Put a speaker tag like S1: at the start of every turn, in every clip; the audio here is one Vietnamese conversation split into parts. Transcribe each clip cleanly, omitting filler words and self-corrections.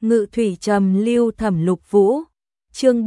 S1: Ngự thủy trầm lưu thẩm lục vũ. Chương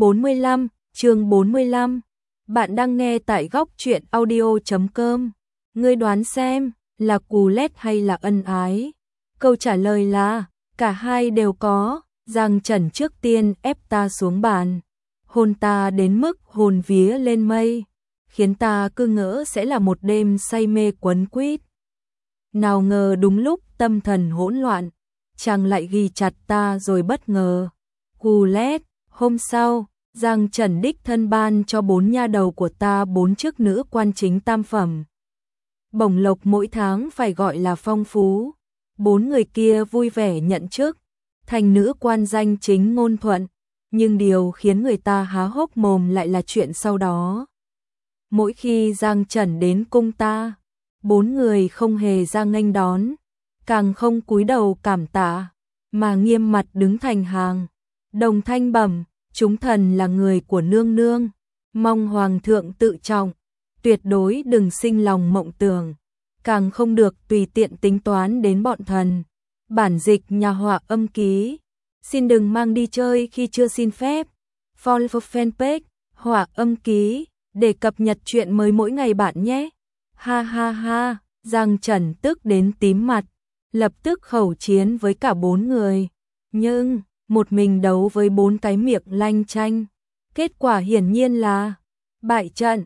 S1: 45. Bạn đang nghe tại góc truyện audio.com. Ngươi đoán xem, là cù lét hay là ân ái? Câu trả lời là, cả hai đều có. Giang Trần trước tiên ép ta xuống bàn, hôn ta đến mức hồn vía lên mây, khiến ta cứ ngỡ sẽ là một đêm say mê quấn quýt. Nào ngờ đúng lúc tâm thần hỗn loạn, chàng lại ghi chặt ta rồi bất ngờ. Cù lét, hôm sau, Giang Trần đích thân ban cho 4 nha đầu của ta 4 chức nữ quan chính tam phẩm. Bổng lộc mỗi tháng phải gọi là phong phú. 4 người kia vui vẻ nhận chức, thành nữ quan danh chính ngôn thuận, nhưng điều khiến người ta há hốc mồm lại là chuyện sau đó. Mỗi khi Giang Trần đến cung ta, 4 người không hề ra nghênh đón, càng không cúi đầu cảm tạ, mà nghiêm mặt đứng thành hàng, đồng thanh bẩm, chúng thần là người của nương nương, mong hoàng thượng tự trọng, tuyệt đối đừng sinh lòng mộng tưởng, càng không được tùy tiện tính toán đến bọn thần. Bản dịch nhà họa âm ký. Xin đừng mang đi chơi khi chưa xin phép. Follow fanpage họa âm ký để cập nhật chuyện mới mỗi ngày bạn nhé. Ha ha ha, Giang Trần tức đến tím mặt, lập tức khẩu chiến với cả 4 người. Nhưng, một mình đấu với 4 cái miệng lanh chanh. Kết quả hiển nhiên là bại trận.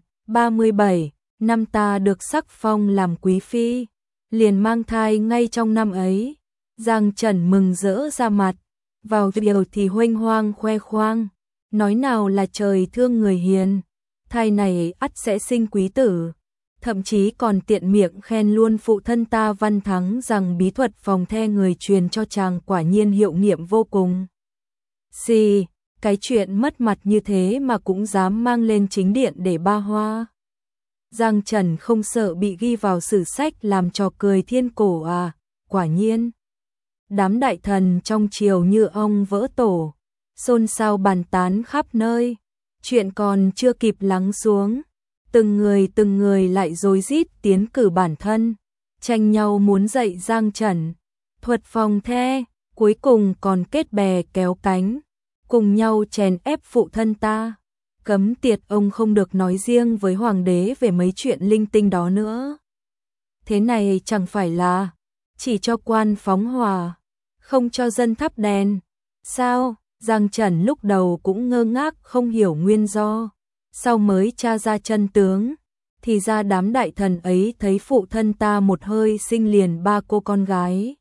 S1: 37 năm ta được sắc phong làm quý phi, liền mang thai ngay trong năm ấy. Giang Trần mừng rỡ ra mặt, vào điều thì huênh hoang khoe khoang, nói nào là trời thương người hiền, thai này ắt sẽ sinh quý tử, thậm chí còn tiện miệng khen luôn phụ thân ta Văn Thắng rằng bí thuật phòng the người truyền cho chàng quả nhiên hiệu nghiệm vô cùng. Xì, cái chuyện mất mặt như thế mà cũng dám mang lên chính điện để ba hoa. Giang Trần không sợ bị ghi vào sử sách làm trò cười thiên cổ à, quả nhiên. Đám đại thần trong triều như ong vỡ tổ, xôn xao bàn tán khắp nơi. Chuyện còn chưa kịp lắng xuống, từng người lại rối rít tiến cử bản thân, tranh nhau muốn dạy Giang Trần thuật phòng the, cuối cùng còn kết bè kéo cánh, cùng nhau chèn ép phụ thân ta. Cấm tiệt ông không được nói riêng với hoàng đế về mấy chuyện linh tinh đó nữa. Thế này chẳng phải là chỉ cho quan phóng hỏa, không cho dân thắp đèn. Sao? Giang Trần lúc đầu cũng ngơ ngác không hiểu nguyên do. Sau mới tra ra chân tướng, thì ra đám đại thần ấy thấy phụ thân ta một hơi sinh liền 3 cô con gái.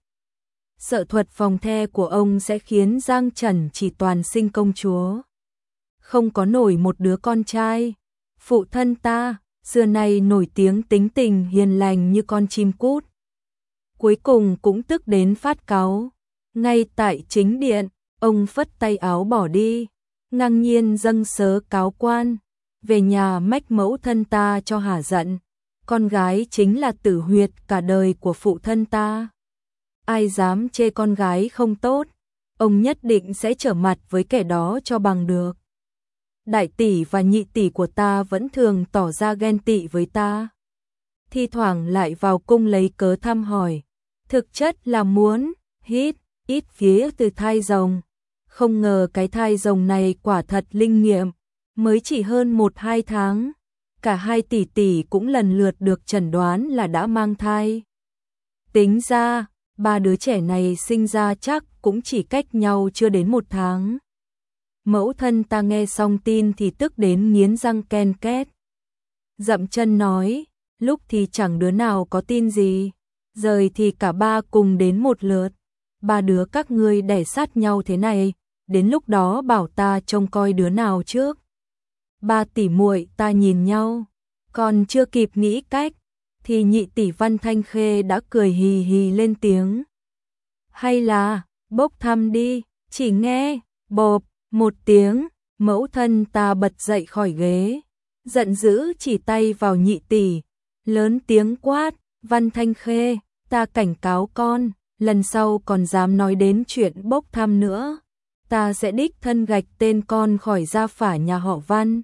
S1: Sợ thuật phòng the của ông sẽ khiến Giang Trần chỉ toàn sinh công chúa, không có nổi một đứa con trai. Phụ thân ta xưa nay nổi tiếng tính tình hiền lành như con chim cút, cuối cùng cũng tức đến phát cáu. Ngay tại chính điện, ông phất tay áo bỏ đi, ngang nhiên dâng sớ cáo quan, về nhà mách mẫu thân ta cho hả giận. Con gái chính là tử huyệt cả đời của phụ thân ta. Ai dám chê con gái không tốt, ông nhất định sẽ trở mặt với kẻ đó cho bằng được. Đại tỷ và nhị tỷ của ta vẫn thường tỏ ra ghen tị với ta, thi thoảng lại vào cung lấy cớ thăm hỏi, thực chất là muốn hít ít phía từ thai rồng. Không ngờ cái thai rồng này quả thật linh nghiệm, mới chỉ hơn 1-2 tháng, cả hai tỷ tỷ cũng lần lượt được chẩn đoán là đã mang thai. Tính ra, 3 đứa trẻ này sinh ra chắc cũng chỉ cách nhau chưa đến 1 tháng. Mẫu thân ta nghe xong tin thì tức đến nghiến răng ken két, dậm chân nói, lúc thì chẳng đứa nào có tin gì, rời thì cả 3 cùng đến một lượt. 3 đứa các ngươi đẻ sát nhau thế này, đến lúc đó bảo ta trông coi đứa nào trước. 3 tỷ muội ta nhìn nhau, còn chưa kịp nghĩ cách, thì nhị tỷ Văn Thanh Khê đã cười hì hì lên tiếng. Hay là, bốc thăm đi. Chỉ nghe, bộp, một tiếng, mẫu thân ta bật dậy khỏi ghế, giận dữ chỉ tay vào nhị tỷ, lớn tiếng quát, Văn Thanh Khê, ta cảnh cáo con, lần sau còn dám nói đến chuyện bốc thăm nữa, ta sẽ đích thân gạch tên con khỏi gia phả nhà họ Văn.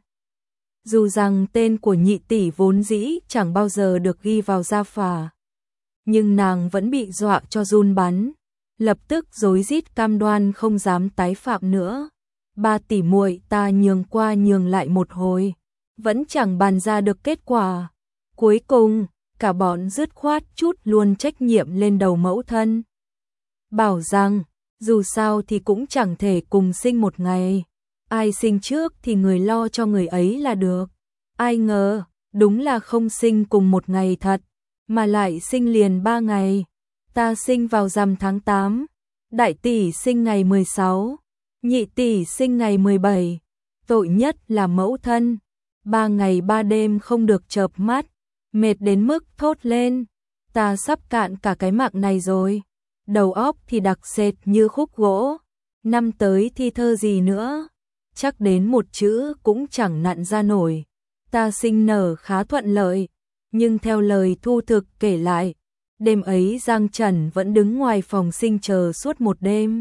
S1: Dù rằng tên của nhị tỷ vốn dĩ chẳng bao giờ được ghi vào gia phả, nhưng nàng vẫn bị dọa cho run bắn. lập tức rối rít cam đoan không dám tái phạm nữa. Ba tỷ muội ta nhường qua nhường lại một hồi, vẫn chẳng bàn ra được kết quả. Cuối cùng, cả bọn dứt khoát chút luôn trách nhiệm lên đầu mẫu thân. Bảo rằng, dù sao thì cũng chẳng thể cùng sinh một ngày. Ai sinh trước thì người lo cho người ấy là được. Ai ngờ, đúng là không sinh cùng một ngày thật, mà lại sinh liền 3 ngày. Ta sinh vào rằm tháng 8, đại tỷ sinh ngày 16, nhị tỷ sinh ngày 17. Tội nhất là mẫu thân, 3 ngày 3 đêm không được chợp mắt, mệt đến mức thốt lên. Ta sắp cạn cả cái mạng này rồi. Đầu óc thì đặc sệt như khúc gỗ. Năm tới thi thơ gì nữa, chắc đến một chữ cũng chẳng nặn ra nổi. Ta sinh nở khá thuận lợi, nhưng theo lời Thu Thực kể lại, đêm ấy Giang Trần vẫn đứng ngoài phòng sinh chờ suốt một đêm.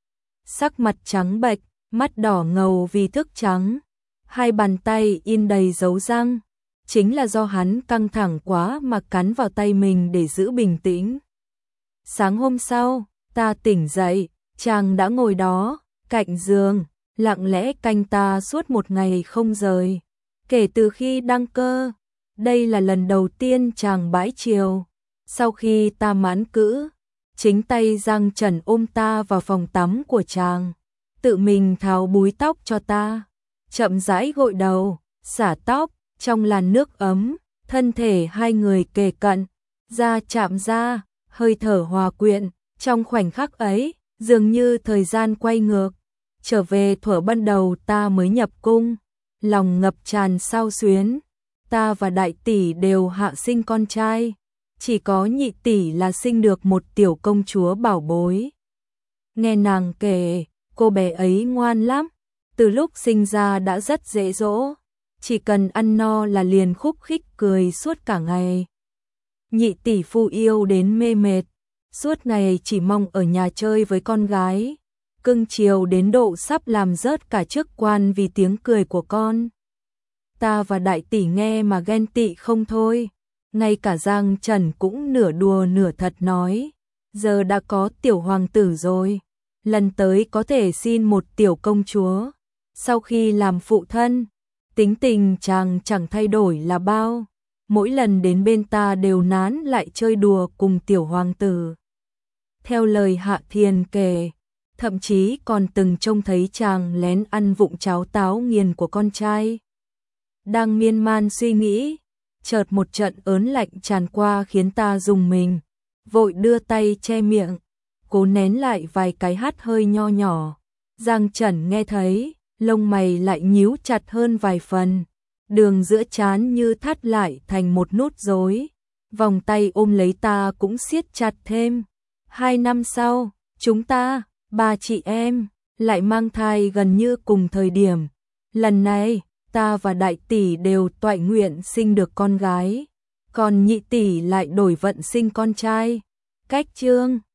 S1: Sắc mặt trắng bệch, mắt đỏ ngầu vì thức trắng, hai bàn tay in đầy dấu răng, chính là do hắn căng thẳng quá mà cắn vào tay mình để giữ bình tĩnh. Sáng hôm sau, ta tỉnh dậy, chàng đã ngồi đó, cạnh giường, lặng lẽ canh ta suốt một ngày không rời. Kể từ khi đăng cơ, đây là lần đầu tiên chàng bãi triều. Sau khi ta mãn cữ, chính tay Giang Trần ôm ta vào phòng tắm của chàng, tự mình tháo búi tóc cho ta, chậm rãi gội đầu, xả tóc, trong làn nước ấm, thân thể hai người kề cận, da chạm da, hơi thở hòa quyện. Trong khoảnh khắc ấy, dường như thời gian quay ngược, trở về thuở ban đầu ta mới nhập cung, lòng ngập tràn xao xuyến. Ta và đại tỷ đều hạ sinh con trai, chỉ có nhị tỷ là sinh được một tiểu công chúa bảo bối. Nghe nàng kể, cô bé ấy ngoan lắm, từ lúc sinh ra đã rất dễ dỗ, chỉ cần ăn no là liền khúc khích cười suốt cả ngày. Nhị tỷ phu yêu đến mê mệt, suốt ngày chỉ mong ở nhà chơi với con gái, cưng chiều đến độ sắp làm rớt cả chức quan vì tiếng cười của con. Ta và đại tỷ nghe mà ghen tị không thôi, ngay cả Giang Trần cũng nửa đùa nửa thật nói, giờ đã có tiểu hoàng tử rồi, lần tới có thể xin một tiểu công chúa. Sau khi làm phụ thân, tính tình chàng chẳng thay đổi là bao, mỗi lần đến bên ta đều nán lại chơi đùa cùng tiểu hoàng tử. Theo lời Hạ Thiền kể, thậm chí còn từng trông thấy chàng lén ăn vụng cháo táo nghiền của con trai. Đang miên man suy nghĩ, chợt một trận ớn lạnh tràn qua khiến ta rùng mình, vội đưa tay che miệng, cố nén lại vài cái hắt hơi nho nhỏ. Giang Trần nghe thấy, lông mày lại nhíu chặt hơn vài phần, đường giữa trán như thắt lại thành một nút rối, vòng tay ôm lấy ta cũng siết chặt thêm. 2 năm sau, chúng ta, 3 chị em, lại mang thai gần như cùng thời điểm. Lần này, ta và đại tỷ đều toại nguyện sinh được con gái, còn nhị tỷ lại đổi vận sinh con trai. Cách chương